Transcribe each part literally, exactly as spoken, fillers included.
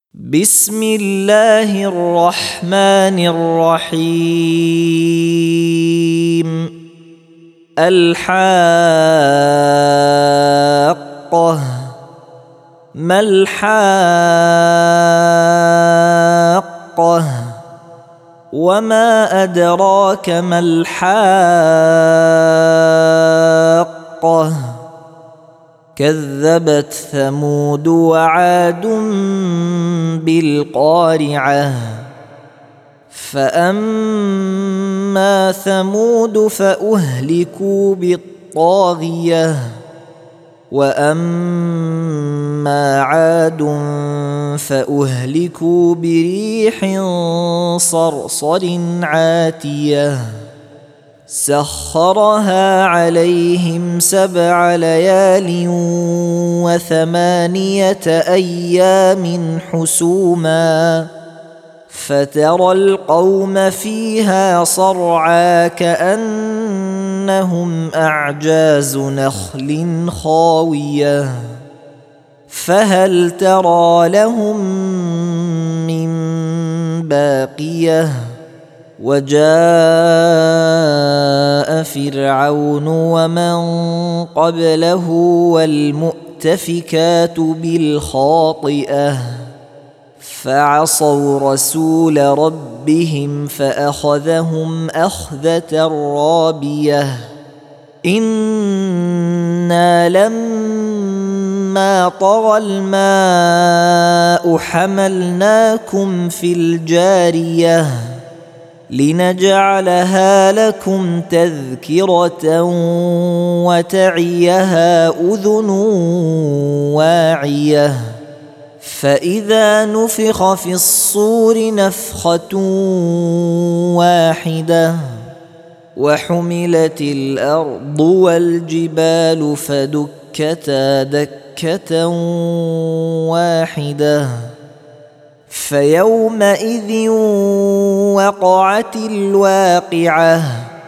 بسم الله الرحمن الرحيم. الحاقة. ما الحاقة؟ وما أدراك ما الحاقة؟ كذبت ثمود وعاد بالقارعة. فأما ثمود فأهلكوا بالطاغية، وأما عاد فأهلكوا بريح صرصر عاتية سخرها عليهم سبع ليال وثمانية أيام حسوما، فترى القوم فيها صرعى كأنهم أعجاز نخل خاوية، فهل ترى لهم من باقية؟ وجاء فرعون ومن قبله والمؤتفكات بالخاطئة، فعصوا رسول ربهم فأخذهم أخذة رابية. إنا لما طغى الماء حملناكم في الجارية لنجعلها لكم تذكرة وتعيها أذن واعية. فإذا نفخ في الصور نفخة واحدة وحملت الأرض والجبال فدكتا دكة واحدة، فيومئذ وقعت الواقعة،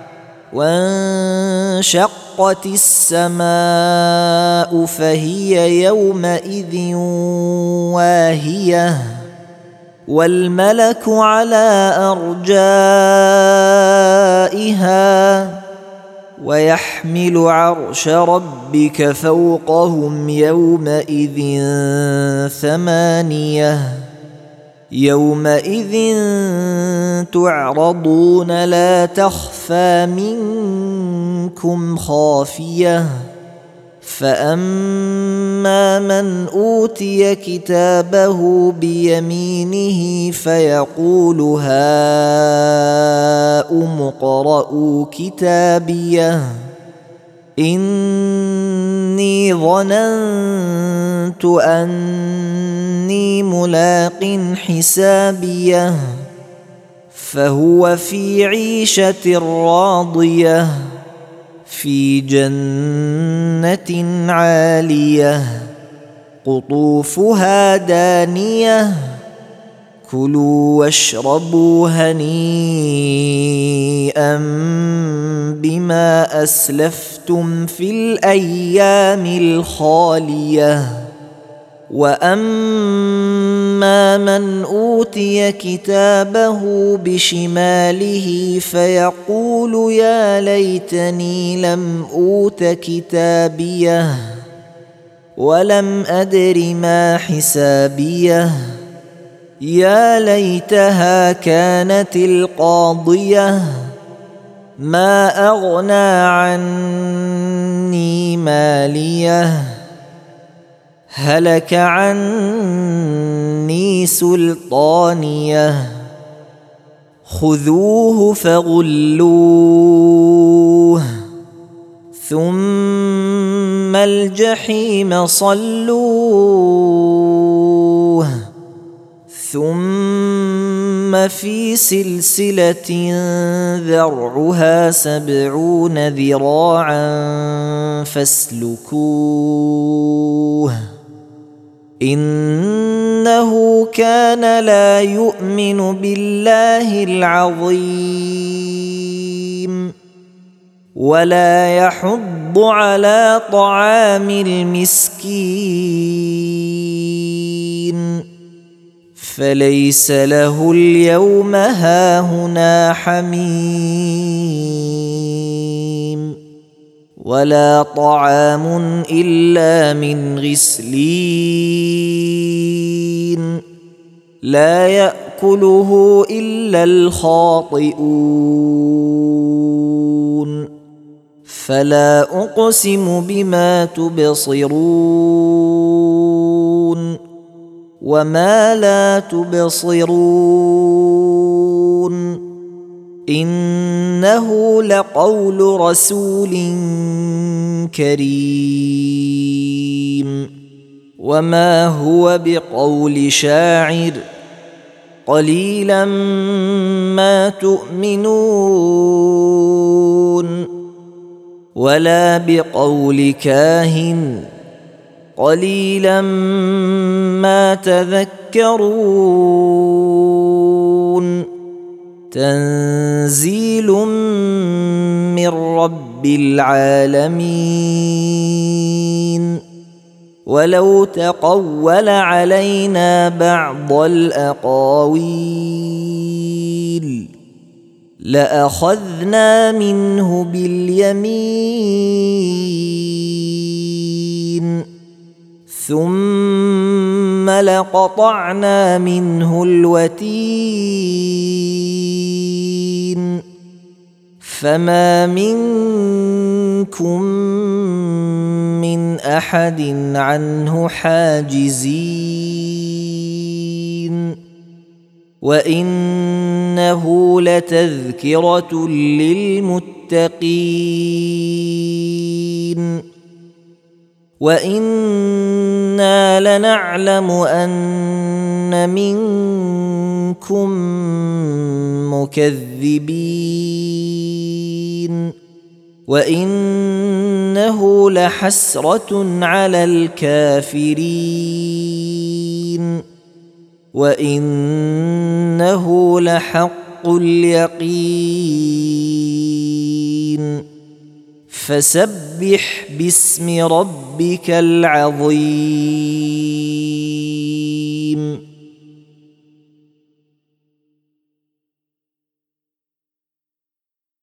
وانشقت السماء فهي يومئذ واهية، والملك على أرجائها، ويحمل عرش ربك فوقهم يومئذ ثمانية. يومئذ تعرضون لا تخفى منكم خافية. فأما من أوتي كتابه بيمينه فيقول هاؤم اقرءوا كتابيه إني ظننت أني ملاق حسابيه، فهو في عيشة راضية في جنة عالية قطوفها دانية. كلوا واشربوا هنيئا بما أسلفتم في الأيام الخالية. وأما من أوتي كتابه بشماله فيقول يا ليتني لم أوت كتابيه ولم أدر ما حسابيه، يا ليتها كانت القاضية ما أغنى عني ماليه، هلك عني سلطانيه. خذوه فغلوه ثم الجحيم صلوه، ثم في سلسلة ذرعها سبعون ذراعا فاسلكوه، إنه كان لا يؤمن بالله العظيم ولا يحض على طعام المسكين. فليس له اليوم هاهنا حميم ولا طعام إلا من غسلين لا يأكله إلا الخاطئون فلا أقسم بما تبصرون وما لا تبصرون إنه لقول رسول كريم وما هو بقول شاعر قليلا ما تؤمنون ولا بقول كاهن قليلا ما تذكرون تنزيل من رب العالمين ولو تقول علينا بعض الأقاويل لأخذنا منه باليمين ثم لقطعنا منه الوتين فما منكم من أحد عنه حاجزين وإنه لتذكرة للمتقين وإنا لنعلم أن منكم مكذبين وإنه لحسرة على الكافرين وإنه لحق اليقين فسبح باسم ربك العظيم